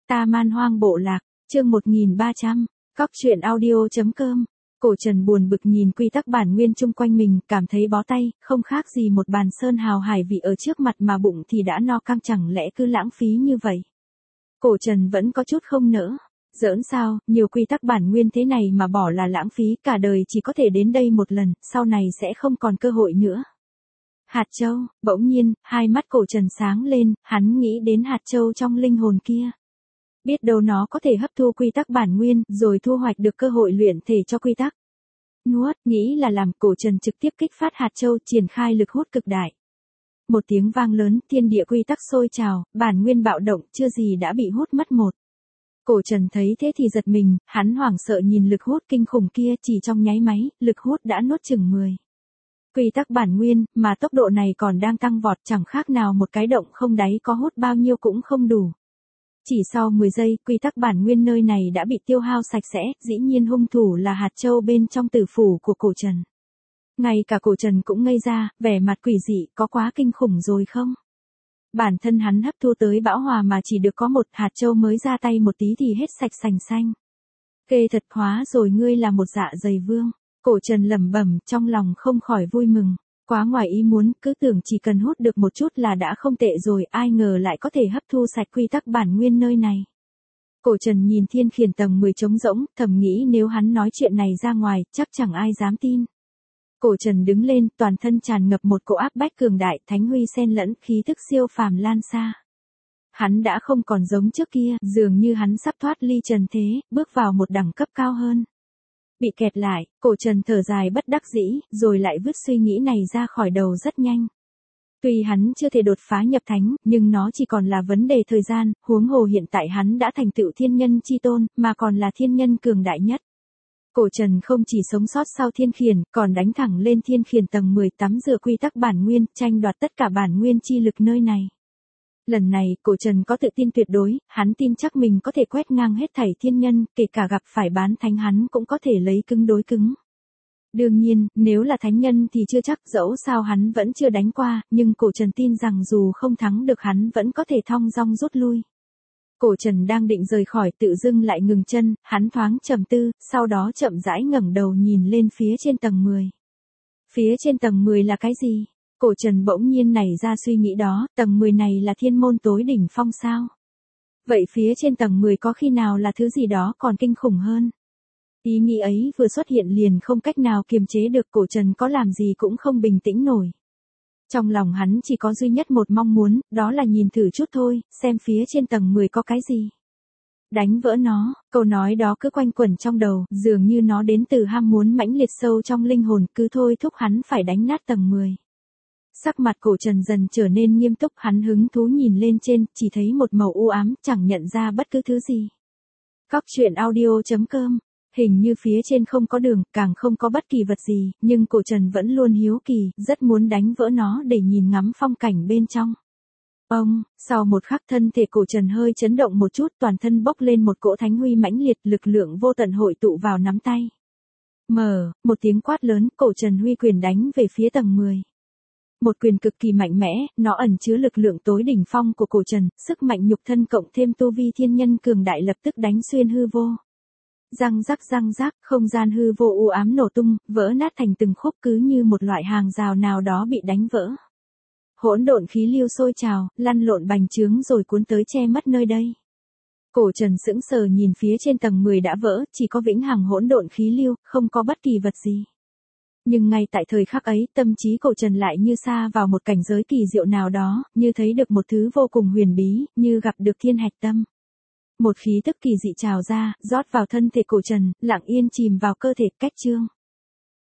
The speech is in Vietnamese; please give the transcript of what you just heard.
Ta Man Hoang Bộ Lạc, chương 1300, Cóc truyện audio.com. Cổ Trần buồn bực nhìn quy tắc bản nguyên chung quanh mình, cảm thấy bó tay, không khác gì một bàn sơn hào hải vị ở trước mặt mà bụng thì đã no căng, chẳng lẽ cứ lãng phí như vậy. Cổ Trần vẫn có chút không nỡ. Giỡn sao, nhiều quy tắc bản nguyên thế này mà bỏ là lãng phí, cả đời chỉ có thể đến đây một lần, sau này sẽ không còn cơ hội nữa. Hạt châu, bỗng nhiên, hai mắt Cổ Trần sáng lên, hắn nghĩ đến hạt châu trong linh hồn kia. Biết đâu nó có thể hấp thu quy tắc bản nguyên, rồi thu hoạch được cơ hội luyện thể cho quy tắc. Nuốt, nghĩ là làm, Cổ Trần trực tiếp kích phát hạt châu, triển khai lực hút cực đại. Một tiếng vang lớn, thiên địa quy tắc sôi trào, bản nguyên bạo động, chưa gì đã bị hút mất một. Cổ Trần thấy thế thì giật mình, hắn hoảng sợ nhìn lực hút kinh khủng kia, chỉ trong nháy máy, lực hút đã nuốt chừng 10. Quy tắc bản nguyên, mà tốc độ này còn đang tăng vọt, chẳng khác nào một cái động không đáy, có hút bao nhiêu cũng không đủ. Chỉ sau 10 giây, quy tắc bản nguyên nơi này đã bị tiêu hao sạch sẽ, dĩ nhiên hung thủ là hạt châu bên trong tử phủ của Cổ Trần. Ngay cả Cổ Trần cũng ngây ra, vẻ mặt quỷ dị, có quá kinh khủng rồi không? Bản thân hắn hấp thu tới bão hòa mà chỉ được có một hạt châu mới ra tay một tí thì hết sạch sành xanh. Kê thật, hóa rồi ngươi là một dạ dày vương. Cổ Trần lẩm bẩm, trong lòng không khỏi vui mừng. Quá ngoài ý muốn, cứ tưởng chỉ cần hút được một chút là đã không tệ rồi, ai ngờ lại có thể hấp thu sạch quy tắc bản nguyên nơi này. Cổ Trần nhìn thiên khiển tầng 10 trống rỗng, thầm nghĩ nếu hắn nói chuyện này ra ngoài, chắc chẳng ai dám tin. Cổ Trần đứng lên, toàn thân tràn ngập một cỗ áp bách cường đại, thánh huy xen lẫn, khí thức siêu phàm lan xa. Hắn đã không còn giống trước kia, dường như hắn sắp thoát ly trần thế, bước vào một đẳng cấp cao hơn. Bị kẹt lại, Cổ Trần thở dài bất đắc dĩ, rồi lại vứt suy nghĩ này ra khỏi đầu rất nhanh. Tuy hắn chưa thể đột phá nhập thánh, nhưng nó chỉ còn là vấn đề thời gian, huống hồ hiện tại hắn đã thành tựu thiên nhân chi tôn, mà còn là thiên nhân cường đại nhất. Cổ Trần không chỉ sống sót sau thiên khiển, còn đánh thẳng lên thiên khiển tầng 10, tắm rửa quy tắc bản nguyên, tranh đoạt tất cả bản nguyên chi lực nơi này. Lần này, Cổ Trần có tự tin tuyệt đối, hắn tin chắc mình có thể quét ngang hết thảy thiên nhân, kể cả gặp phải bán thánh hắn cũng có thể lấy cứng đối cứng. Đương nhiên, nếu là thánh nhân thì chưa chắc, dẫu sao hắn vẫn chưa đánh qua, nhưng Cổ Trần tin rằng dù không thắng được hắn vẫn có thể thong dong rút lui. Cổ Trần đang định rời khỏi, tự dưng lại ngừng chân, hắn thoáng trầm tư, sau đó chậm rãi ngẩng đầu nhìn lên phía trên tầng 10. Phía trên tầng 10 là cái gì? Cổ Trần bỗng nhiên nảy ra suy nghĩ đó, tầng 10 này là thiên môn tối đỉnh phong sao? Vậy phía trên tầng 10 có khi nào là thứ gì đó còn kinh khủng hơn? Ý nghĩ ấy vừa xuất hiện liền không cách nào kiềm chế được, Cổ Trần có làm gì cũng không bình tĩnh nổi. Trong lòng hắn chỉ có duy nhất một mong muốn, đó là nhìn thử chút thôi, xem phía trên tầng 10 có cái gì. Đánh vỡ nó, câu nói đó cứ quanh quẩn trong đầu, dường như nó đến từ ham muốn mãnh liệt sâu trong linh hồn, cứ thôi thúc hắn phải đánh nát tầng 10. Sắc mặt Cổ Trần dần trở nên nghiêm túc, hắn hứng thú nhìn lên trên, chỉ thấy một màu u ám, chẳng nhận ra bất cứ thứ gì. Cóc truyện audio.com. Hình như phía trên không có đường, càng không có bất kỳ vật gì, nhưng Cổ Trần vẫn luôn hiếu kỳ, rất muốn đánh vỡ nó để nhìn ngắm phong cảnh bên trong. Sau một khắc thân thể Cổ Trần hơi chấn động một chút, toàn thân bốc lên một cỗ thánh huy mãnh liệt, lực lượng vô tận hội tụ vào nắm tay. Một tiếng quát lớn, Cổ Trần huy quyền đánh về phía tầng 10. Một quyền cực kỳ mạnh mẽ, nó ẩn chứa lực lượng tối đỉnh phong của Cổ Trần, sức mạnh nhục thân cộng thêm tu vi thiên nhân cường đại lập tức đánh xuyên hư vô. Răng rắc, không gian hư vô u ám nổ tung, vỡ nát thành từng khúc, cứ như một loại hàng rào nào đó bị đánh vỡ. Hỗn độn khí lưu sôi trào, lăn lộn bành trướng rồi cuốn tới che mất nơi đây. Cổ Trần sững sờ nhìn phía trên tầng 10 đã vỡ, chỉ có vĩnh hằng hỗn độn khí lưu, không có bất kỳ vật gì. Nhưng ngay tại thời khắc ấy, tâm trí Cổ Trần lại như sa vào một cảnh giới kỳ diệu nào đó, như thấy được một thứ vô cùng huyền bí, như gặp được thiên hạch tâm. Một khí tức kỳ dị trào ra, rót vào thân thể Cổ Trần, lặng yên chìm vào cơ thể, cách chương.